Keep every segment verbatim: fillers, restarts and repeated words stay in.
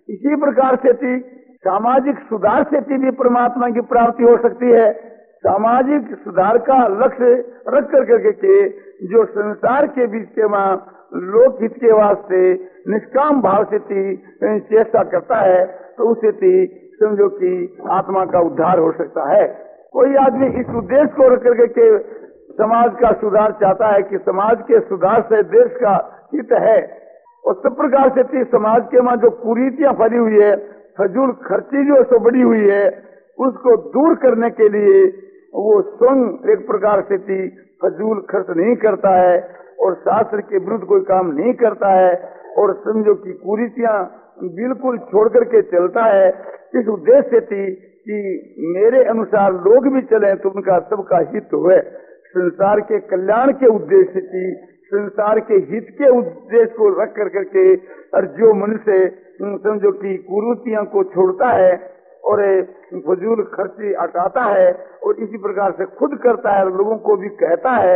इसी प्रकार से थी सामाजिक सुधार से भी परमात्मा की प्राप्ति हो सकती है। सामाजिक सुधार का लक्ष्य रख कर करके के जो संसार के बीच के वहाँ लोक हित के वास्ते निष्काम भाव से थी चेष्टा करता है तो उसे थी समझो कि आत्मा का उद्धार हो सकता है। कोई आदमी इस उद्देश्य को रख करके के समाज का सुधार चाहता है कि समाज के सुधार से देश का हित है, और सब प्रकार से थी समाज के वहाँ जो कुरीतियां फैली हुई है, फजूल खर्ची जो सो बढ़ी हुई है, उसको दूर करने के लिए वो स्वयं एक प्रकार से थी फजूल खर्च नहीं करता है और शास्त्र के विरुद्ध कोई काम नहीं करता है, और समझो कि कुरीतियां बिल्कुल छोड़ करके चलता है। इस उद्देश्य से थी कि मेरे अनुसार लोग भी चले तो उनका सबका हित हुए, संसार के कल्याण के उद्देश्य से थी, संसार के हित के उद्देश्य को रख कर करके, और जो मनुष्य समझो कि कुरीतियों को छोड़ता है और फजूल खर्ची हटाता है और इसी प्रकार से खुद करता है, लोगों को भी कहता है,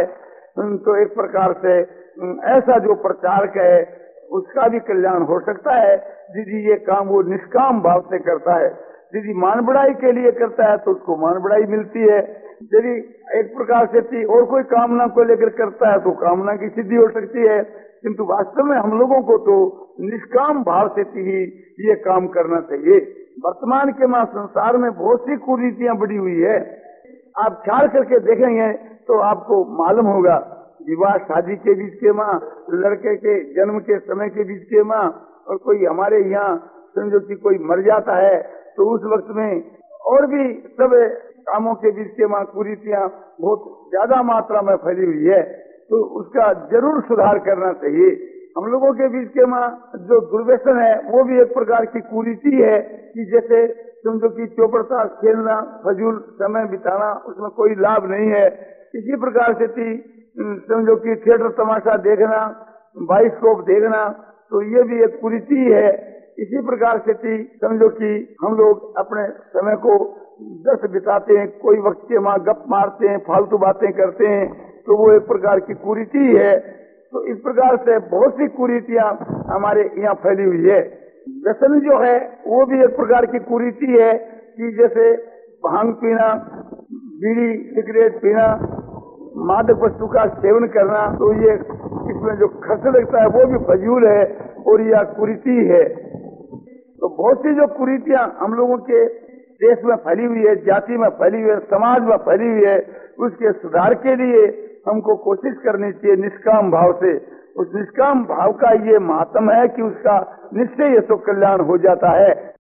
तो एक प्रकार से ऐसा जो प्रचारक है उसका भी कल्याण हो सकता है। यदि ये काम वो निष्काम भाव से करता है, यदि मान बढ़ाई के लिए करता है तो उसको मान बढ़ाई मिलती है, यदि एक प्रकार से थी और कोई कामना को लेकर करता है तो कामना की सिद्धि हो सकती है। किंतु वास्तव में हम लोगों को तो निष्काम भाव से ही ये काम करना चाहिए। वर्तमान के मां संसार में बहुत सी कुरीतियां बढ़ी हुई है, आप ख्याल करके देखेंगे तो आपको मालूम होगा। विवाह शादी के बीच के माँ, लड़के के जन्म के समय के बीच के माँ, और कोई हमारे यहाँ समझो कि कोई मर जाता है तो उस वक्त में और भी सब कामों के बीच के माँ कुरीतियां बहुत ज्यादा मात्रा में फैली हुई है, तो उसका जरूर सुधार करना चाहिए। हम लोगों के बीच के माँ जो दुर्व्यसन है वो भी एक प्रकार की कुरीति है कि जैसे समझो कि चौपड़ता खेलना, फजूल समय बिताना, उसमें कोई लाभ नहीं है। इसी प्रकार से थी समझो कि थिएटर तमाशा देखना, बाइस्कोप देखना, तो ये भी एक कुरीति है। इसी प्रकार से थी समझो कि हम लोग अपने समय को व्यस्त बिताते हैं, कोई वक्त के वहाँ गप मारते हैं, फालतू बातें करते हैं, तो वो एक प्रकार की कुरीति है। तो इस प्रकार से बहुत सी कुरीतियां हमारे यहाँ फैली हुई है। व्यसन जो है वो भी एक प्रकार की कुरीति है कि जैसे भांग पीना, बीड़ी सिगरेट पीना, मादक वस्तु का सेवन करना, तो ये इसमें जो खर्च लगता है वो भी फजूल है और यह कुरीति है। तो बहुत सी जो कुरीतियां हम लोगों के देश में फैली हुई है, जाति में फैली हुई है, समाज में फैली हुई है, उसके सुधार के लिए हमको कोशिश करनी चाहिए निष्काम भाव से। उस निष्काम भाव का ये महात्म है कि उसका निश्चय ये तो कल्याण हो जाता है।